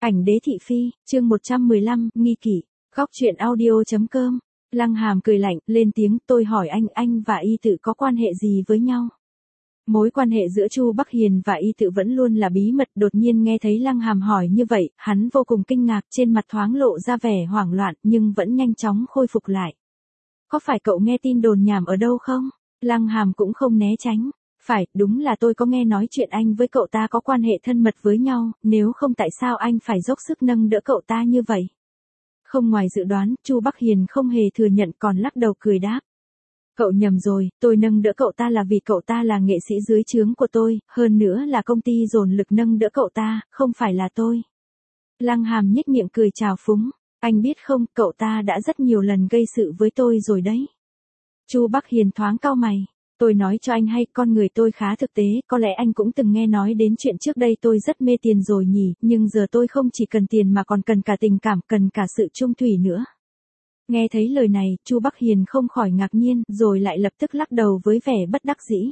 Ảnh đế thị phi, chương 115, nghi kỷ, góc truyện audio.com. Lăng Hàm cười lạnh, lên tiếng, tôi hỏi anh và Y Tự có quan hệ gì với nhau? Mối quan hệ giữa Chu Bắc Hiền và Y Tự vẫn luôn là bí mật, đột nhiên nghe thấy Lăng Hàm hỏi như vậy, hắn vô cùng kinh ngạc, trên mặt thoáng lộ ra vẻ hoảng loạn, nhưng vẫn nhanh chóng khôi phục lại. Có phải cậu nghe tin đồn nhảm ở đâu không? Lăng Hàm cũng không né tránh. Phải, đúng là tôi có nghe nói chuyện anh với cậu ta có quan hệ thân mật với nhau, nếu không tại sao anh phải dốc sức nâng đỡ cậu ta như vậy? Không ngoài dự đoán, Chu Bắc Hiền không hề thừa nhận còn lắc đầu cười đáp. Cậu nhầm rồi, tôi nâng đỡ cậu ta là vì cậu ta là nghệ sĩ dưới trướng của tôi, hơn nữa là công ty dồn lực nâng đỡ cậu ta, không phải là tôi. Lăng Hàm nhếch miệng cười trào phúng, anh biết không, cậu ta đã rất nhiều lần gây sự với tôi rồi đấy. Chu Bắc Hiền thoáng cau mày. Tôi nói cho anh hay, con người tôi khá thực tế, có lẽ anh cũng từng nghe nói đến chuyện trước đây tôi rất mê tiền rồi nhỉ, nhưng giờ tôi không chỉ cần tiền mà còn cần cả tình cảm, cần cả sự chung thủy nữa. Nghe thấy lời này, Chu Bắc Hiền không khỏi ngạc nhiên, rồi lại lập tức lắc đầu với vẻ bất đắc dĩ.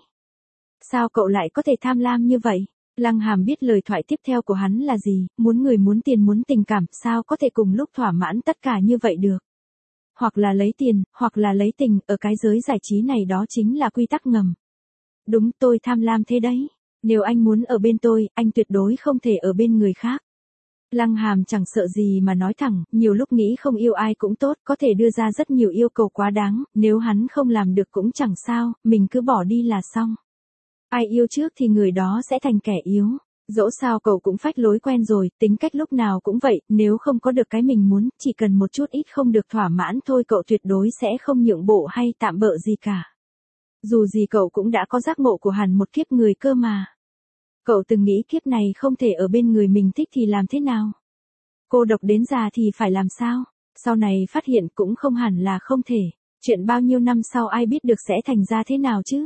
Sao cậu lại có thể tham lam như vậy? Lăng Hàm biết lời thoại tiếp theo của hắn là gì, muốn người muốn tiền muốn tình cảm, sao có thể cùng lúc thỏa mãn tất cả như vậy được? Hoặc là lấy tiền, hoặc là lấy tình, ở cái giới giải trí này đó chính là quy tắc ngầm. Đúng, tôi tham lam thế đấy. Nếu anh muốn ở bên tôi, anh tuyệt đối không thể ở bên người khác. Lăng Hàm chẳng sợ gì mà nói thẳng, nhiều lúc nghĩ không yêu ai cũng tốt, có thể đưa ra rất nhiều yêu cầu quá đáng, nếu hắn không làm được cũng chẳng sao, mình cứ bỏ đi là xong. Ai yêu trước thì người đó sẽ thành kẻ yếu. Dẫu sao cậu cũng phách lối quen rồi, tính cách lúc nào cũng vậy, nếu không có được cái mình muốn, chỉ cần một chút ít không được thỏa mãn thôi cậu tuyệt đối sẽ không nhượng bộ hay tạm bợ gì cả. Dù gì cậu cũng đã có giác ngộ của hẳn một kiếp người cơ mà. Cậu từng nghĩ kiếp này không thể ở bên người mình thích thì làm thế nào? Cô độc đến già thì phải làm sao? Sau này phát hiện cũng không hẳn là không thể. Chuyện bao nhiêu năm sau ai biết được sẽ thành ra thế nào chứ?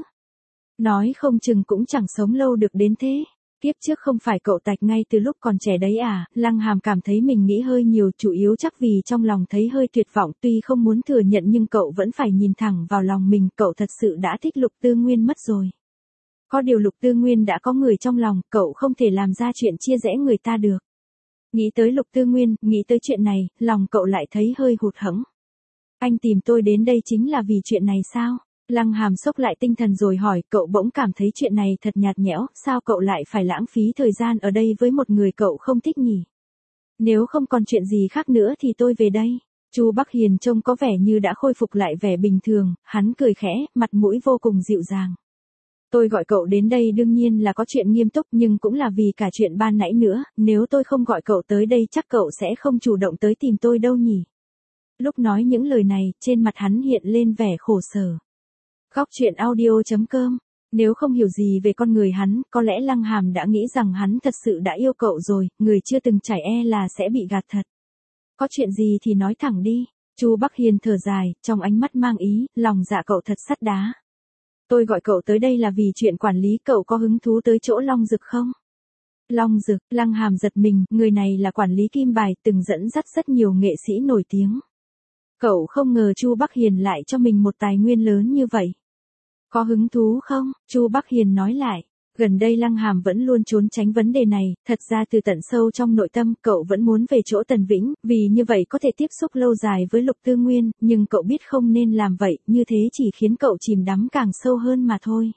Nói không chừng cũng chẳng sống lâu được đến thế. Kiếp trước không phải cậu tạch ngay từ lúc còn trẻ đấy à? Lăng Hàm cảm thấy mình nghĩ hơi nhiều, chủ yếu chắc vì trong lòng thấy hơi tuyệt vọng, tuy không muốn thừa nhận nhưng cậu vẫn phải nhìn thẳng vào lòng mình, cậu thật sự đã thích Lục Tư Nguyên mất rồi. Có điều Lục Tư Nguyên đã có người trong lòng, cậu không thể làm ra chuyện chia rẽ người ta được. Nghĩ tới Lục Tư Nguyên, nghĩ tới chuyện này, lòng cậu lại thấy hơi hụt hẫng. Anh tìm tôi đến đây chính là vì chuyện này sao? Lăng Hàm sốc lại tinh thần rồi hỏi, cậu bỗng cảm thấy chuyện này thật nhạt nhẽo, sao cậu lại phải lãng phí thời gian ở đây với một người cậu không thích nhỉ? Nếu không còn chuyện gì khác nữa thì tôi về đây. Chu Bắc Hiền trông có vẻ như đã khôi phục lại vẻ bình thường, hắn cười khẽ, mặt mũi vô cùng dịu dàng. Tôi gọi cậu đến đây đương nhiên là có chuyện nghiêm túc nhưng cũng là vì cả chuyện ban nãy nữa, nếu tôi không gọi cậu tới đây chắc cậu sẽ không chủ động tới tìm tôi đâu nhỉ? Lúc nói những lời này, trên mặt hắn hiện lên vẻ khổ sở. Góc truyện audio.com. Nếu không hiểu gì về con người hắn, có lẽ Lăng Hàm đã nghĩ rằng hắn thật sự đã yêu cậu rồi, người chưa từng trải là sẽ bị gạt thật. Có chuyện gì thì nói thẳng đi. Chu Bắc Hiền thở dài, trong ánh mắt mang ý, lòng dạ cậu thật sắt đá. Tôi gọi cậu tới đây là vì chuyện quản lý, cậu có hứng thú tới chỗ Long Dực không? Long Dực, Lăng Hàm giật mình, người này là quản lý Kim Bài, từng dẫn dắt rất nhiều nghệ sĩ nổi tiếng. Cậu không ngờ Chu Bắc Hiền lại cho mình một tài nguyên lớn như vậy. Có hứng thú không? Chu Bắc Hiền nói lại. Gần đây Lăng Hàm vẫn luôn trốn tránh vấn đề này, thật ra từ tận sâu trong nội tâm cậu vẫn muốn về chỗ Tần Vĩnh, vì như vậy có thể tiếp xúc lâu dài với Lục Tư Nguyên, nhưng cậu biết không nên làm vậy, như thế chỉ khiến cậu chìm đắm càng sâu hơn mà thôi.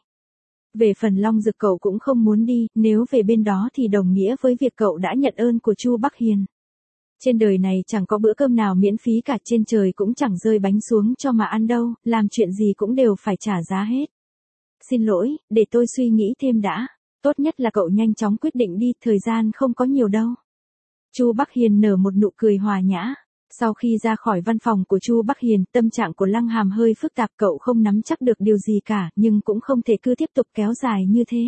Về phần Long Dực cậu cũng không muốn đi, nếu về bên đó thì đồng nghĩa với việc cậu đã nhận ơn của Chu Bắc Hiền. Trên đời này chẳng có bữa cơm nào miễn phí cả, trên trời cũng chẳng rơi bánh xuống cho mà ăn đâu, làm chuyện gì cũng đều phải trả giá hết. Xin lỗi, để tôi suy nghĩ thêm đã. Tốt nhất là cậu nhanh chóng quyết định đi, thời gian không có nhiều đâu. Chu Bắc Hiền nở một nụ cười hòa nhã. Sau khi ra khỏi văn phòng của Chu Bắc Hiền, tâm trạng của Lăng Hàm hơi phức tạp, cậu không nắm chắc được điều gì cả, nhưng cũng không thể cứ tiếp tục kéo dài như thế.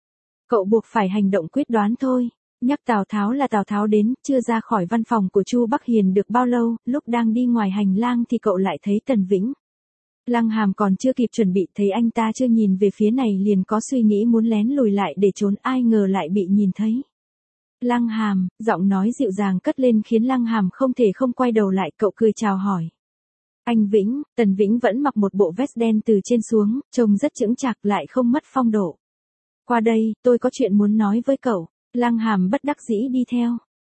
Cậu buộc phải hành động quyết đoán thôi. Nhắc Tào Tháo là Tào Tháo đến, chưa ra khỏi văn phòng của Chu Bắc Hiền được bao lâu, lúc đang đi ngoài hành lang thì cậu lại thấy Tần Vĩnh. Lăng Hàm còn chưa kịp chuẩn bị, thấy anh ta chưa nhìn về phía này liền có suy nghĩ muốn lén lùi lại để trốn, ai ngờ lại bị nhìn thấy. Lăng Hàm, giọng nói dịu dàng cất lên khiến Lăng Hàm không thể không quay đầu lại, cậu cười chào hỏi. Anh Vĩnh, Tần Vĩnh vẫn mặc một bộ vest đen từ trên xuống, trông rất chững chạc lại không mất phong độ. Qua đây, tôi có chuyện muốn nói với cậu. Lăng Hàm bất đắc dĩ đi theo.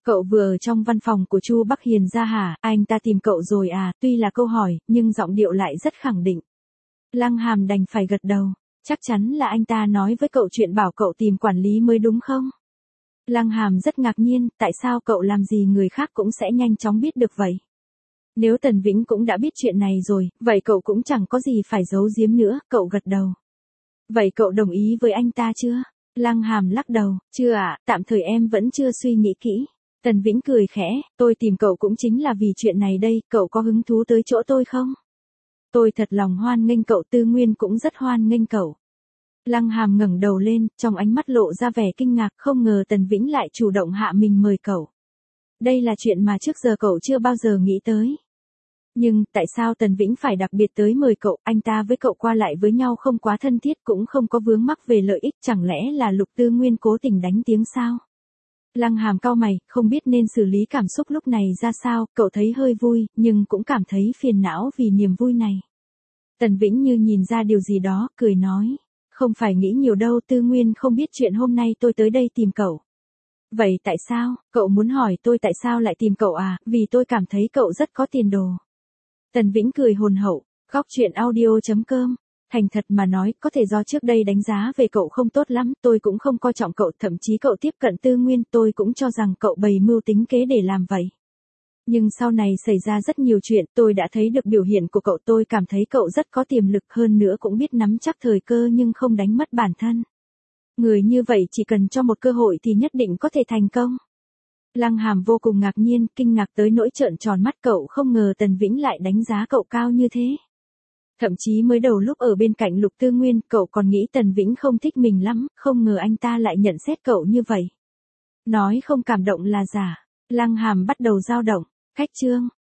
Cậu vừa ở trong văn phòng của Chu Bắc Hiền ra hả, anh ta tìm cậu rồi à, tuy là câu hỏi, nhưng giọng điệu lại rất khẳng định. Lăng Hàm đành phải gật đầu, chắc chắn là anh ta nói với cậu chuyện bảo cậu tìm quản lý mới đúng không? Lăng Hàm rất ngạc nhiên, tại sao cậu làm gì người khác cũng sẽ nhanh chóng biết được vậy? Nếu Tần Vĩnh cũng đã biết chuyện này rồi, vậy cậu cũng chẳng có gì phải giấu giếm nữa, cậu gật đầu. Vậy cậu đồng ý với anh ta chưa? Lăng Hàm lắc đầu, chưa ạ, tạm thời em vẫn chưa suy nghĩ kỹ. Tần Vĩnh cười khẽ, tôi tìm cậu cũng chính là vì chuyện này đây, cậu có hứng thú tới chỗ tôi không? Tôi thật lòng hoan nghênh cậu, Tư Nguyên cũng rất hoan nghênh cậu. Lăng Hàm ngẩng đầu lên, trong ánh mắt lộ ra vẻ kinh ngạc, không ngờ Tần Vĩnh lại chủ động hạ mình mời cậu. Đây là chuyện mà trước giờ cậu chưa bao giờ nghĩ tới. Nhưng, tại sao Tần Vĩnh phải đặc biệt tới mời cậu, anh ta với cậu qua lại với nhau không quá thân thiết cũng không có vướng mắc về lợi ích, chẳng lẽ là Lục Tư Nguyên cố tình đánh tiếng sao? Lăng Hàm cau mày, không biết nên xử lý cảm xúc lúc này ra sao, cậu thấy hơi vui, nhưng cũng cảm thấy phiền não vì niềm vui này. Tần Vĩnh như nhìn ra điều gì đó, cười nói. Không phải nghĩ nhiều đâu, Tư Nguyên không biết chuyện hôm nay tôi tới đây tìm cậu. Vậy tại sao, cậu muốn hỏi tôi tại sao lại tìm cậu à, vì tôi cảm thấy cậu rất có tiền đồ. Tần Vĩnh cười hồn hậu, góc chuyện audio.com. Thành thật mà nói, có thể do trước đây đánh giá về cậu không tốt lắm, tôi cũng không coi trọng cậu, thậm chí cậu tiếp cận Tư Nguyên, tôi cũng cho rằng cậu bày mưu tính kế để làm vậy. Nhưng sau này xảy ra rất nhiều chuyện, tôi đã thấy được biểu hiện của cậu, tôi cảm thấy cậu rất có tiềm lực, hơn nữa cũng biết nắm chắc thời cơ nhưng không đánh mất bản thân. Người như vậy chỉ cần cho một cơ hội thì nhất định có thể thành công. Lăng Hàm vô cùng ngạc nhiên, kinh ngạc tới nỗi trợn tròn mắt, cậu không ngờ Tần Vĩnh lại đánh giá cậu cao như thế. Thậm chí mới đầu lúc ở bên cạnh Lục Tư Nguyên, cậu còn nghĩ Tần Vĩnh không thích mình lắm, không ngờ anh ta lại nhận xét cậu như vậy. Nói không cảm động là giả. Lăng Hàm bắt đầu dao động. Khách chương.